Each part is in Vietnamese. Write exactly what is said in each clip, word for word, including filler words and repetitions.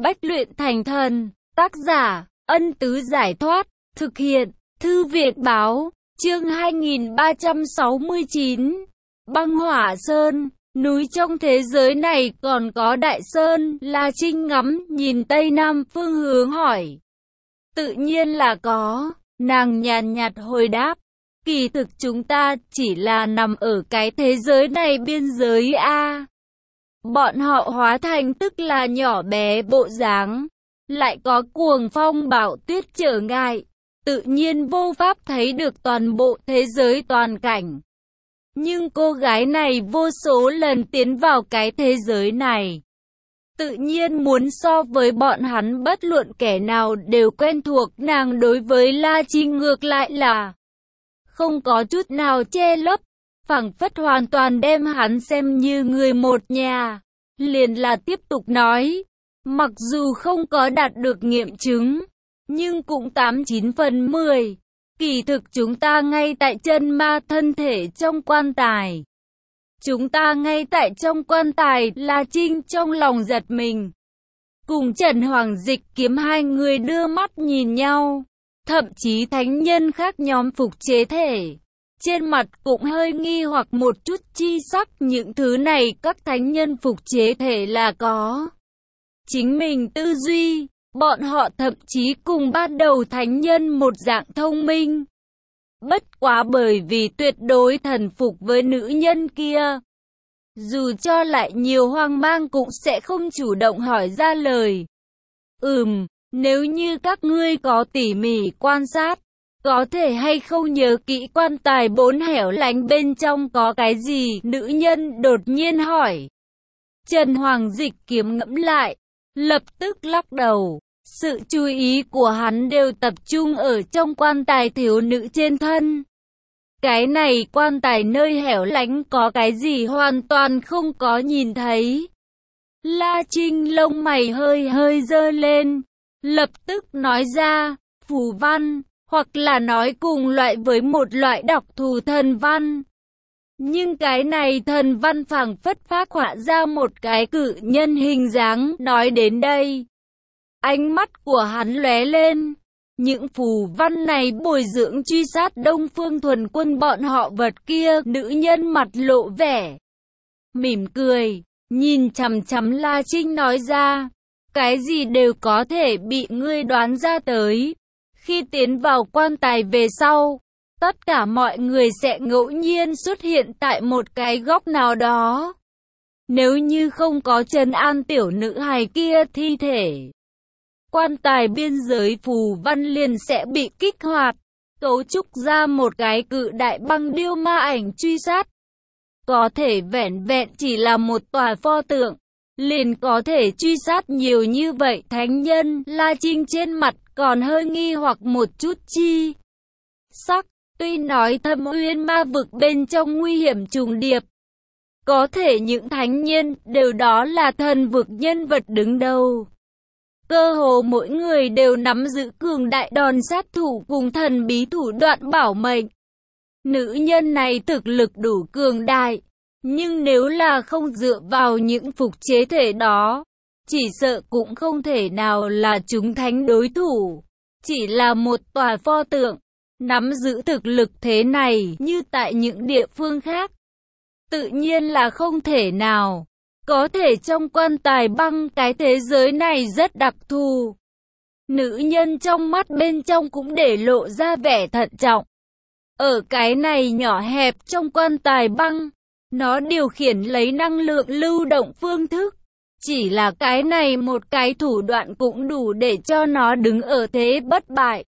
Bách luyện thành thần. Tác giả, Ân Tứ Giải Thoát. Thực hiện, Thư viện Báo. Chương hai nghìn ba trăm sáu mươi chín. Băng Hỏa Sơn. Núi trong thế giới này còn có Đại Sơn. La Trinh ngắm nhìn tây nam phương hướng hỏi. Tự nhiên là có. Nàng nhàn nhạt hồi đáp. Kỳ thực chúng ta chỉ là nằm ở cái thế giới này biên giới a. Bọn họ hóa thành tức là nhỏ bé bộ dáng, lại có cuồng phong bão tuyết trở ngại, tự nhiên vô pháp thấy được toàn bộ thế giới toàn cảnh. Nhưng cô gái này vô số lần tiến vào cái thế giới này, tự nhiên muốn so với bọn hắn bất luận kẻ nào đều quen thuộc. Nàng đối với La Trinh ngược lại là không có chút nào che lấp, phảng phất hoàn toàn đem hắn xem như người một nhà. Liền là tiếp tục nói, mặc dù không có đạt được nghiệm chứng, nhưng cũng tám chín phần mười. Kỳ thực chúng ta ngay tại chân ma thân thể trong quan tài. Chúng ta ngay tại trong quan tài. La Trinh trong lòng giật mình. Cùng Trần Hoàng Dịch Kiếm hai người đưa mắt nhìn nhau. Thậm chí thánh nhân khác nhóm phục chế thể, trên mặt cũng hơi nghi hoặc một chút chi sắc. Những thứ này các thánh nhân phục chế thể là có chính mình tư duy. Bọn họ thậm chí cùng ban đầu thánh nhân một dạng thông minh. Bất quá bởi vì tuyệt đối thần phục với nữ nhân kia, dù cho lại nhiều hoang mang cũng sẽ không chủ động hỏi ra lời. Ừm, nếu như các ngươi có tỉ mỉ quan sát, có thể hay không nhớ kỹ quan tài bốn hẻo lánh bên trong có cái gì? Nữ nhân đột nhiên hỏi. Trần Hoàng Dịch Kiếm ngẫm lại, lập tức lắc đầu. Sự chú ý của hắn đều tập trung ở trong quan tài thiếu nữ trên thân. Cái này quan tài nơi hẻo lánh có cái gì hoàn toàn không có nhìn thấy. La Trinh lông mày hơi hơi giơ lên, lập tức nói ra, phù văn, hoặc là nói cùng loại với một loại đọc thù thần văn. Nhưng cái này thần văn phảng phất phác họa ra một cái cự nhân hình dáng. Nói đến đây, ánh mắt của hắn lóe lên. Những phù văn này bồi dưỡng truy sát Đông Phương Thuần Quân bọn họ vật kia. Nữ nhân mặt lộ vẻ mỉm cười, nhìn chằm chằm La Trinh nói ra, cái gì đều có thể bị ngươi đoán ra tới. Khi tiến vào quan tài về sau, tất cả mọi người sẽ ngẫu nhiên xuất hiện tại một cái góc nào đó. Nếu như không có trấn an tiểu nữ hài kia thi thể, quan tài biên giới phù văn liền sẽ bị kích hoạt, cấu trúc ra một cái cự đại băng điêu ma ảnh truy sát. Có thể vẻn vẹn chỉ là một tòa pho tượng, liền có thể truy sát nhiều như vậy thánh nhân. La Trinh trên mặt còn hơi nghi hoặc một chút chi sắc. Tuy nói Thâm Uyên ma vực bên trong nguy hiểm trùng điệp, có thể những thánh nhân đều đó là thần vực nhân vật đứng đầu. Cơ hồ mỗi người đều nắm giữ cường đại đòn sát thủ cùng thần bí thủ đoạn bảo mệnh. Nữ nhân này thực lực đủ cường đại, nhưng nếu là không dựa vào những phục chế thể đó, chỉ sợ cũng không thể nào là chúng thánh đối thủ. Chỉ là một tòa pho tượng, nắm giữ thực lực thế này như tại những địa phương khác, tự nhiên là không thể nào. Có thể trong quan tài băng, cái thế giới này rất đặc thù. Nữ nhân trong mắt bên trong cũng để lộ ra vẻ thận trọng. Ở cái này nhỏ hẹp trong quan tài băng, nó điều khiển lấy năng lượng lưu động phương thức. Chỉ là cái này một cái thủ đoạn cũng đủ để cho nó đứng ở thế bất bại.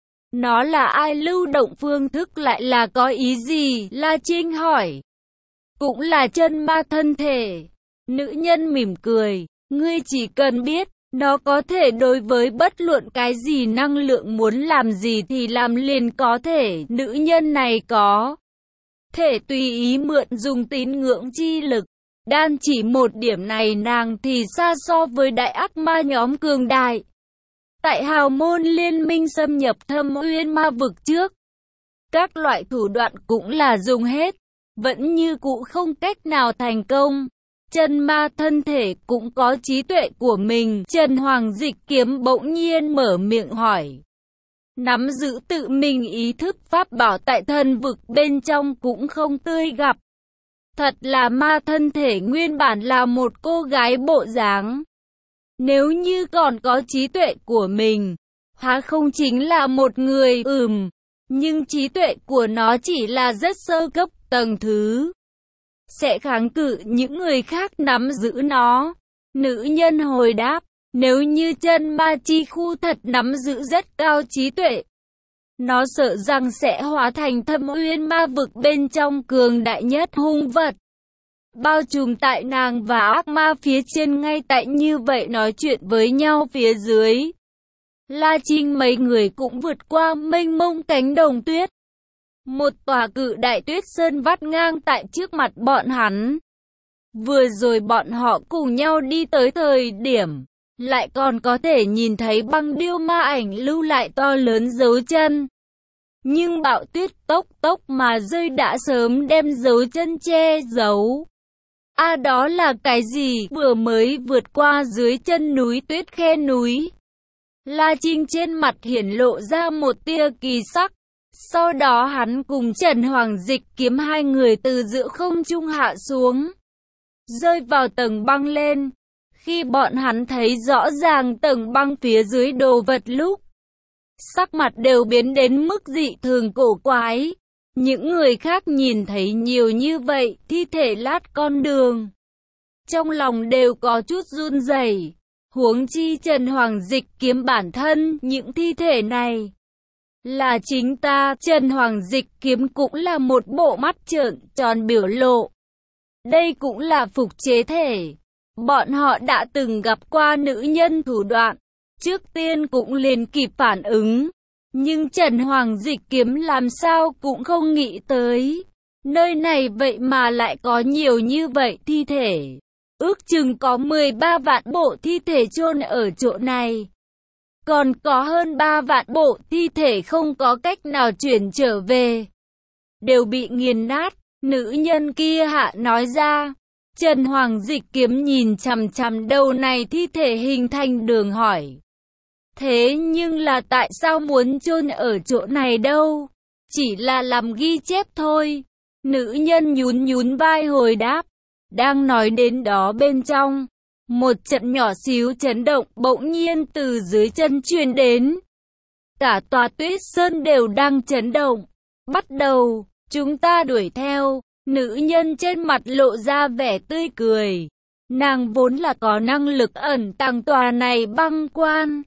Nó là ai, lưu động phương thức lại là có ý gì? La Trinh hỏi. Cũng là chân ma thân thể. Nữ nhân mỉm cười, ngươi chỉ cần biết, nó có thể đối với bất luận cái gì năng lượng muốn làm gì thì làm liền có thể. Nữ nhân này có thể tùy ý mượn dùng tín ngưỡng chi lực. Đan chỉ một điểm này nàng thì xa so với đại ác ma nhóm cường đại. Tại hào môn liên minh xâm nhập Thâm Uyên ma vực trước, các loại thủ đoạn cũng là dùng hết, vẫn như cũ không cách nào thành công. Chân ma thân thể cũng có trí tuệ của mình. Trần Hoàng Dịch Kiếm bỗng nhiên mở miệng hỏi. Nắm giữ tự mình ý thức pháp bảo tại thần vực bên trong cũng không tươi gặp. Thật là ma thân thể nguyên bản là một cô gái bộ dáng. Nếu như còn có trí tuệ của mình, há không chính là một người ừm. Nhưng trí tuệ của nó chỉ là rất sơ cấp tầng thứ. Sẽ kháng cự những người khác nắm giữ nó. Nữ nhân hồi đáp, nếu như chân ma chi khu thật nắm giữ rất cao trí tuệ, nó sợ rằng sẽ hóa thành Thâm Uyên ma vực bên trong cường đại nhất hung vật, bao trùm tại nàng và ác ma phía trên. Ngay tại như vậy nói chuyện với nhau phía dưới, La Trinh mấy người cũng vượt qua mênh mông cánh đồng tuyết. Một tòa cự đại tuyết sơn vắt ngang tại trước mặt bọn hắn. Vừa rồi bọn họ cùng nhau đi tới thời điểm, lại còn có thể nhìn thấy băng điêu ma ảnh lưu lại to lớn dấu chân. Nhưng bão tuyết tốc tốc mà rơi đã sớm đem dấu chân che giấu. A à, đó là cái gì? Vừa mới vượt qua dưới chân núi tuyết khe núi. La Trinh trên mặt hiển lộ ra một tia kỳ sắc. Sau đó hắn cùng Trần Hoàng Dịch Kiếm hai người từ giữa không trung hạ xuống, rơi vào tầng băng lên. Khi bọn hắn thấy rõ ràng tầng băng phía dưới đồ vật lúc, sắc mặt đều biến đến mức dị thường cổ quái. Những người khác nhìn thấy nhiều như vậy, thi thể lát con đường, trong lòng đều có chút run rẩy. Huống chi Trần Hoàng Dịch Kiếm bản thân, những thi thể này là chính ta. Trần Hoàng Dịch Kiếm cũng là một bộ mắt trợn tròn biểu lộ. Đây cũng là phục chế thể. Bọn họ đã từng gặp qua nữ nhân thủ đoạn, trước tiên cũng liền kịp phản ứng. Nhưng Trần Hoàng Dịch Kiếm làm sao cũng không nghĩ tới, nơi này vậy mà lại có nhiều như vậy thi thể. Ước chừng có mười ba vạn bộ thi thể chôn ở chỗ này. Còn có hơn ba vạn bộ thi thể không có cách nào chuyển trở về, đều bị nghiền nát. Nữ nhân kia hạ nói ra. Trần Hoàng Dịch Kiếm nhìn chằm chằm đầu này thi thể hình thành đường hỏi. Thế nhưng là tại sao muốn chôn ở chỗ này đâu? Chỉ là làm ghi chép thôi. Nữ nhân nhún nhún vai hồi đáp. Đang nói đến đó bên trong, một trận nhỏ xíu chấn động bỗng nhiên từ dưới chân truyền đến. Cả tòa tuyết sơn đều đang chấn động. Bắt đầu, chúng ta đuổi theo. Nữ nhân trên mặt lộ ra vẻ tươi cười. Nàng vốn là có năng lực ẩn tàng tòa này băng quan.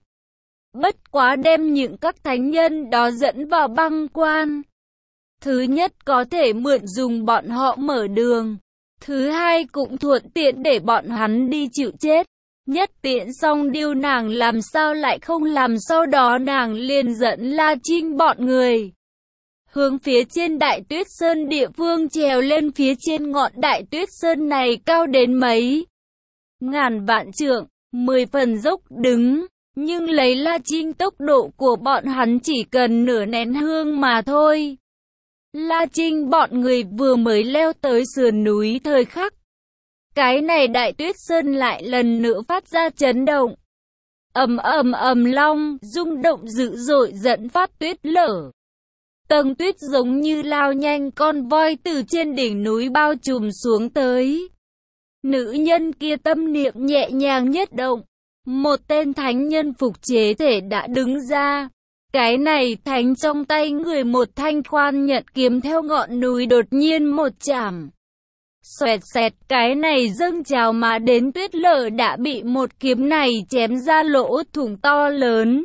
Bất quá đem những các thánh nhân đó dẫn vào băng quan. Thứ nhất có thể mượn dùng bọn họ mở đường. Thứ hai cũng thuận tiện để bọn hắn đi chịu chết. Nhất tiện xong điều nàng làm sao lại không làm. Sau đó nàng liền dẫn La Trinh bọn người hướng phía trên đại tuyết sơn địa phương trèo lên. Phía trên ngọn đại tuyết sơn này cao đến mấy ngàn vạn trượng, mười phần dốc đứng. Nhưng lấy La Trinh tốc độ của bọn hắn chỉ cần nửa nén hương mà thôi. La Trinh bọn người vừa mới leo tới sườn núi thời khắc, cái này đại tuyết sơn lại lần nữa phát ra chấn động. Ầm ầm ầm long, rung động dữ dội dẫn phát tuyết lở. Tầng tuyết giống như lao nhanh con voi từ trên đỉnh núi bao trùm xuống tới. Nữ nhân kia tâm niệm nhẹ nhàng nhất động. Một tên thánh nhân phục chế thể đã đứng ra. Cái này thánh trong tay người một thanh khoan nhận kiếm theo ngọn núi đột nhiên một chạm. Xoẹt xẹt, cái này dâng trào mà đến tuyết lở đã bị một kiếm này chém ra lỗ thủng to lớn.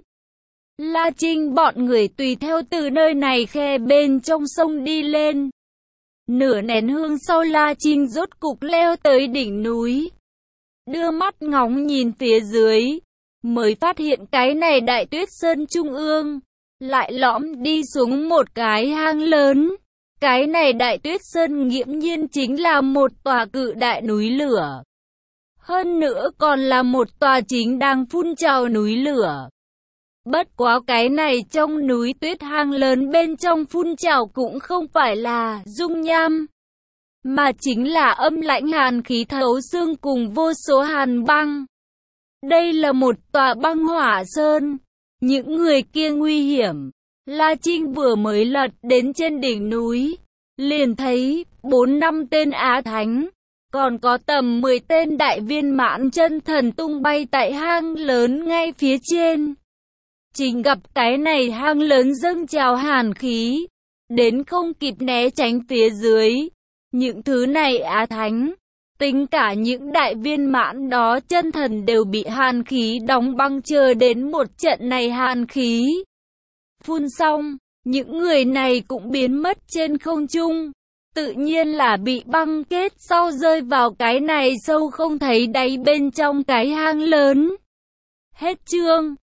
La Trinh bọn người tùy theo từ nơi này khe bên trong sông đi lên. Nửa nén hương sau La Trinh rốt cục leo tới đỉnh núi. Đưa mắt ngóng nhìn phía dưới, mới phát hiện cái này đại tuyết sơn trung ương lại lõm đi xuống một cái hang lớn. Cái này đại tuyết sơn nghiễm nhiên chính là một tòa cự đại núi lửa. Hơn nữa còn là một tòa chính đang phun trào núi lửa. Bất quá cái này trong núi tuyết hang lớn bên trong phun trào cũng không phải là dung nham, mà chính là âm lãnh hàn khí thấu xương cùng vô số hàn băng. Đây là một tòa băng hỏa sơn. Những người kia nguy hiểm. La Trinh vừa mới lật đến trên đỉnh núi, liền thấy bốn năm tên Á Thánh, còn có tầm mười tên đại viên mãn chân thần tung bay tại hang lớn ngay phía trên. Chính gặp cái này hang lớn dâng trào hàn khí, đến không kịp né tránh phía dưới. Những thứ này Á Thánh, tính cả những đại viên mãn đó chân thần đều bị hàn khí đóng băng chờ đến một trận này hàn khí phun xong, những người này cũng biến mất trên không trung, tự nhiên là bị băng kết sau rơi vào cái này sâu không thấy đáy bên trong cái hang lớn. Hết chương.